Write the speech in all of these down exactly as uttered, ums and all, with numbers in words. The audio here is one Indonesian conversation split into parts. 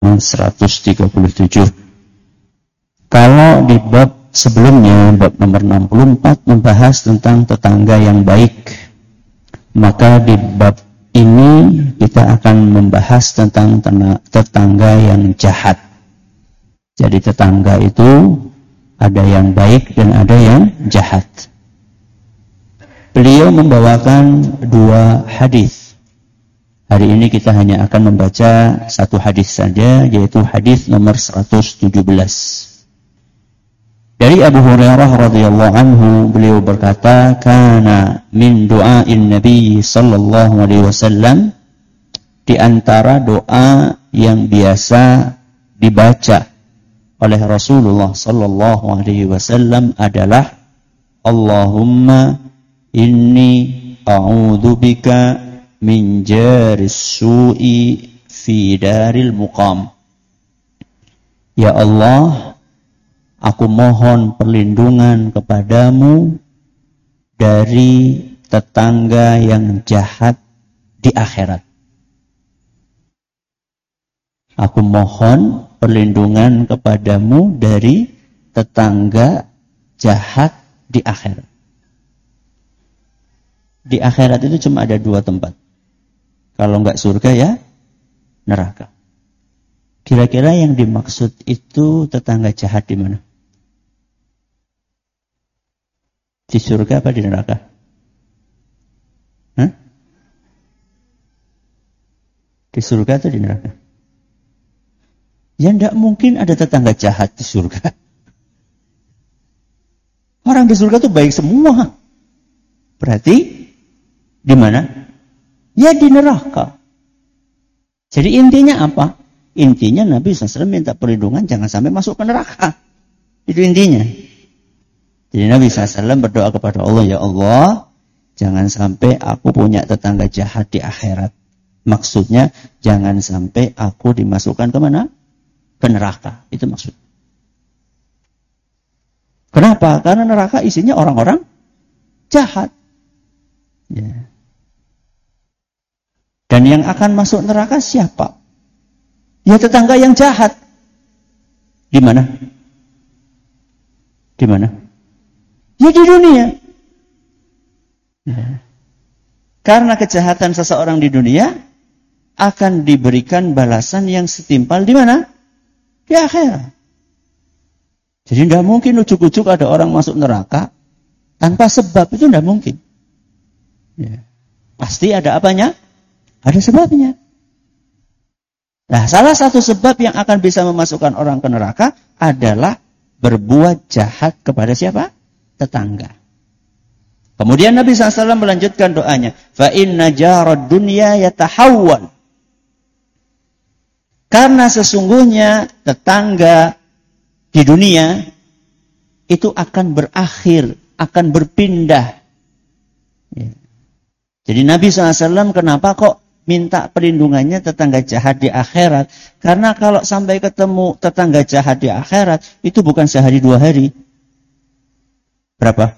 seratus tiga puluh tujuh. Kalau di bab sebelumnya, bab nomor enam puluh empat membahas tentang tetangga yang baik, maka di bab ini kita akan membahas tentang tetangga yang jahat. Jadi tetangga itu ada yang baik dan ada yang jahat. Beliau membawakan dua hadis. Hari ini kita hanya akan membaca satu hadis saja, yaitu hadis nomor seratus tujuh belas. Dari Abu Hurairah radhiyallahu anhu, beliau berkata, "Kana min du'ain Nabi sallallahu alaihi wasallam," di antara doa yang biasa dibaca oleh Rasulullah sallallahu alaihi wasallam adalah, "Allahumma inni a'udzubika min jaris su'i fi daril muqam." Ya Allah, aku mohon perlindungan kepadamu dari tetangga yang jahat di akhirat. Aku mohon perlindungan kepadamu dari tetangga jahat di akhirat. Di akhirat itu cuma ada dua tempat. Kalau enggak surga ya neraka. Kira-kira yang dimaksud itu tetangga jahat di mana? Di surga apa di neraka? Hah? Di surga atau di neraka? Ya enggak mungkin ada tetangga jahat di surga. Orang di surga itu baik semua. Berarti di mana? Ya di neraka. Jadi intinya apa? Intinya Nabi shallallahu alaihi wasallam minta perlindungan jangan sampai masuk ke neraka. Itu intinya. Jadi Nabi shallallahu alaihi wasallam berdoa kepada Allah, ya Allah, jangan sampai aku punya tetangga jahat di akhirat. Maksudnya jangan sampai aku dimasukkan ke mana? Ke neraka. Itu maksud. Kenapa? Karena neraka isinya orang-orang jahat. Ya. Dan yang akan masuk neraka siapa? Ya tetangga yang jahat. Di mana? Di mana? Ya di dunia. Ya. Karena kejahatan seseorang di dunia akan diberikan balasan yang setimpal di mana? Di akhirat. Jadi tidak mungkin ujuk-ujuk ada orang masuk neraka tanpa sebab, itu tidak mungkin. Ya. Pasti ada apanya? Ada sebabnya. Nah, salah satu sebab yang akan bisa memasukkan orang ke neraka adalah berbuat jahat kepada siapa? Tetangga. Kemudian Nabi shallallahu alaihi wasallam melanjutkan doanya, fa inna jarad dunya yatahawwal. Karena sesungguhnya tetangga di dunia itu akan berakhir, akan berpindah. Ya. Jadi Nabi shallallahu alaihi wasallam kenapa kok minta perlindungannya tetangga jahat di akhirat? Karena kalau sampai ketemu tetangga jahat di akhirat, itu bukan sehari dua hari. Berapa?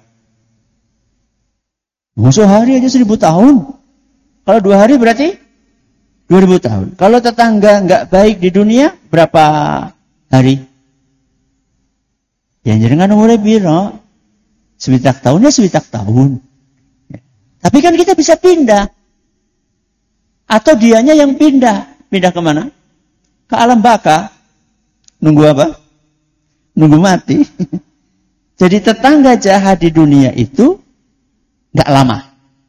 Musuh hari aja seribu tahun. Kalau dua hari berarti dua ribu tahun. Kalau tetangga nggak baik di dunia, berapa hari? Ya jangan umurnya biro. Sewitak tahun ya sewitak tahun. Tapi kan kita bisa pindah. Atau dianya yang pindah. Pindah kemana? Ke alam baka. Nunggu apa? Nunggu mati. Jadi tetangga jahat di dunia itu gak lama.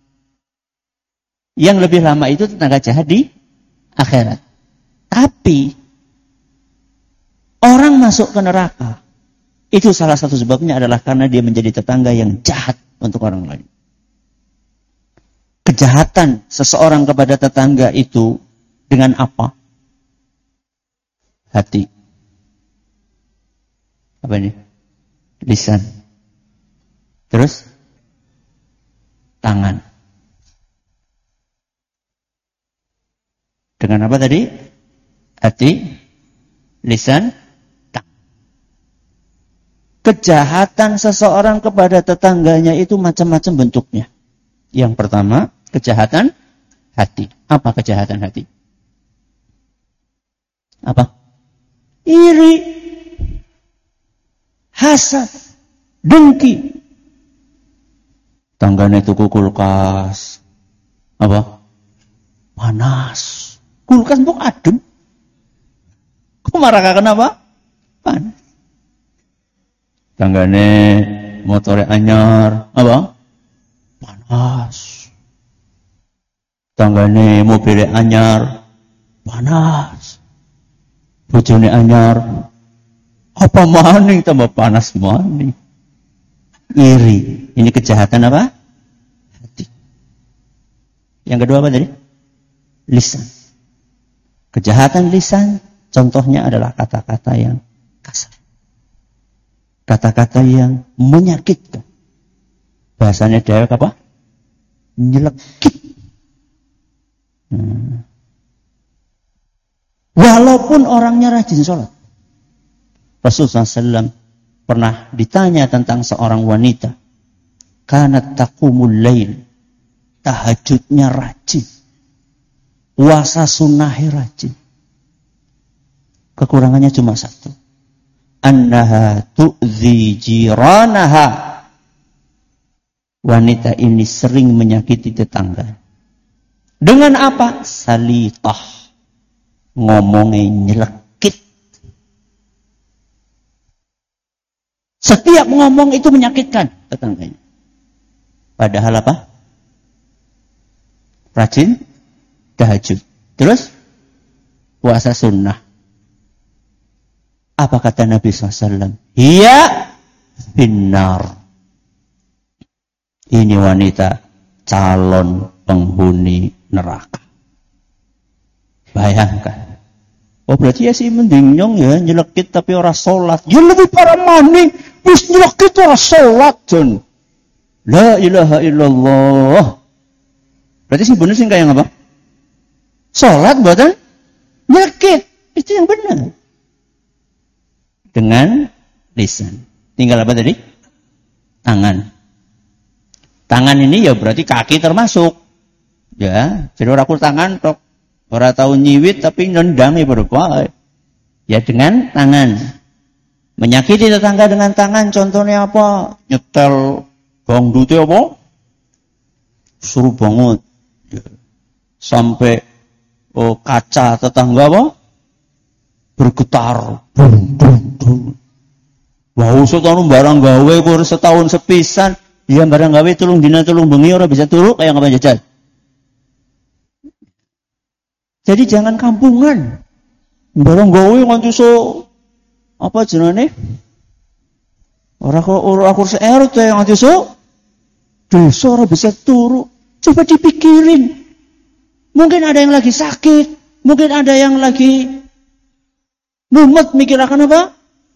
Yang lebih lama itu tetangga jahat di akhirat. Tapi orang masuk ke neraka, itu salah satu sebabnya adalah karena dia menjadi tetangga yang jahat untuk orang lain. Kejahatan seseorang kepada tetangga itu dengan apa? Hati. Apa ini? Lisan. Terus? Tangan. Dengan apa tadi? Hati, lisan, tangan. Kejahatan seseorang kepada tetangganya itu macam-macam bentuknya. Yang pertama, kejahatan hati. Apa kejahatan hati? Apa? hasad, dengki. Tanggane tuku kulkas. Apa? Panas. Kulkas mbok adem. Kok marah kenapa? Panas. Tanggane motore anyar. Apa? Panas. Tanggane mobil anyar. Panas. Bojone anyar. Apa maning tambah panas maning. Iri. Ini kejahatan apa? Hati. Yang kedua apa tadi? Lisan. Kejahatan lisan contohnya adalah kata-kata yang kasar. Kata-kata yang menyakitkan. Bahasanya dewek apa? Nyelekit. Hmm. Walaupun orangnya rajin sholat. Rasulullah shallallahu alaihi wasallam pernah ditanya tentang seorang wanita. Kanat taqumul lail. Tahajudnya rajin. Puasa sunnahnya rajin. Kekurangannya cuma satu. Annaha tu'zi jiranaha. Wanita ini sering menyakiti tetangga. Dengan apa? Salitah. Ngomongnya nyelekit. Setiap ngomong itu menyakitkan tetangganya. Padahal apa? Rajin tahajud. Terus puasa sunnah. Apa kata Nabi shallallahu alaihi wasallam? Hiya finnar. Ini wanita calon penghuni neraka. Bayangkan. Oh berarti ya sih mending nyong ya nyelekit tapi ora salat. Ya lebih parah maning wis nyelekit ora salat jon. La ilaha illallah. Berarti sing bener sing kaya apa? Salat mboten nyelekit. Itu yang benar. Dengan lisan. Tinggal apa tadi? Tangan. Tangan ini ya berarti kaki termasuk. Ya, jadi orang tangan tok ora tahu nyiwit tapi nendang ya berapa. Ya dengan tangan. Menyakiti tetangga dengan tangan contohnya apa? Nyetel dangdute apa? Suruh banget. Ya. Sampai oh, kaca tetangga apa? Bergetar. Bum, bum, bum. Wah, setahun barang gawe kur setahun sepisan. Iya barang gawe tulung dina tulung bengi ora bisa turu kayak ngapa jajan. Jadi jangan kampungan. Barang gawe nganti so apa jenenge? Ora kok ora akur se R T nganti so desa ora bisa turu. Coba dipikirin. Mungkin ada yang lagi sakit, mungkin ada yang lagi mumet mikir akan apa?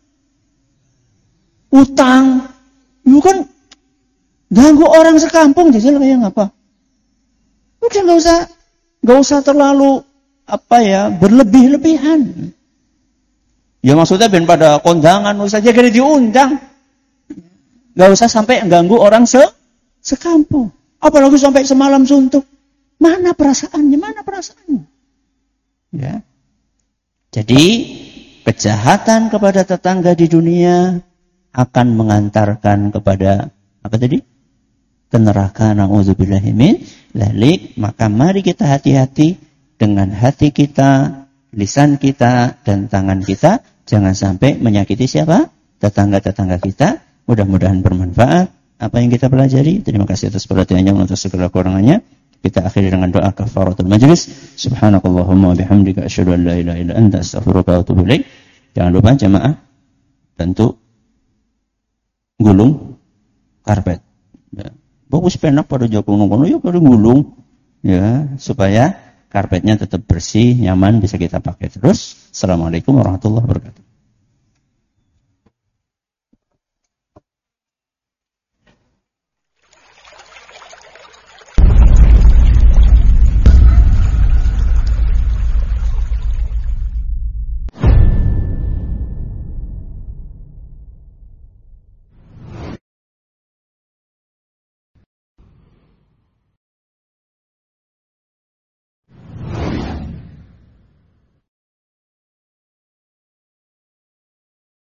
Utang. Lu kan ganggu orang sekampung jajal kayak ngapa? Udah enggak usah enggak usah terlalu apa ya, berlebih-lebihan. Ya maksudnya ben pada kondangan saja kira diundang. Enggak usah sampai ganggu orang se sekampung. Apalagi sampai semalam suntuk. Mana perasaannya? Mana perasaannya? Ya. Jadi kejahatan kepada tetangga di dunia akan mengantarkan kepada apa tadi? Ke neraka. Na'udzubillahi min dzalik. Maka mari kita hati-hati dengan hati kita, lisan kita, dan tangan kita. Jangan sampai menyakiti siapa? Tetangga-tetangga kita. Mudah-mudahan bermanfaat apa yang kita pelajari. Terima kasih atas perhatiannya, untuk segala kurangannya. Kita akhiri dengan doa kafaratul majlis. Subhanakallahumma bihamdika asyhadu an la ilaha illa anta astaghfiruka wa atubu ilaik. Jangan lupa jamaah tentu gulung karpet. Ya. Bagus penak pada jokong kono ya pada gulung ya supaya karpetnya tetap bersih, nyaman, bisa kita pakai terus. Assalamualaikum warahmatullahi wabarakatuh.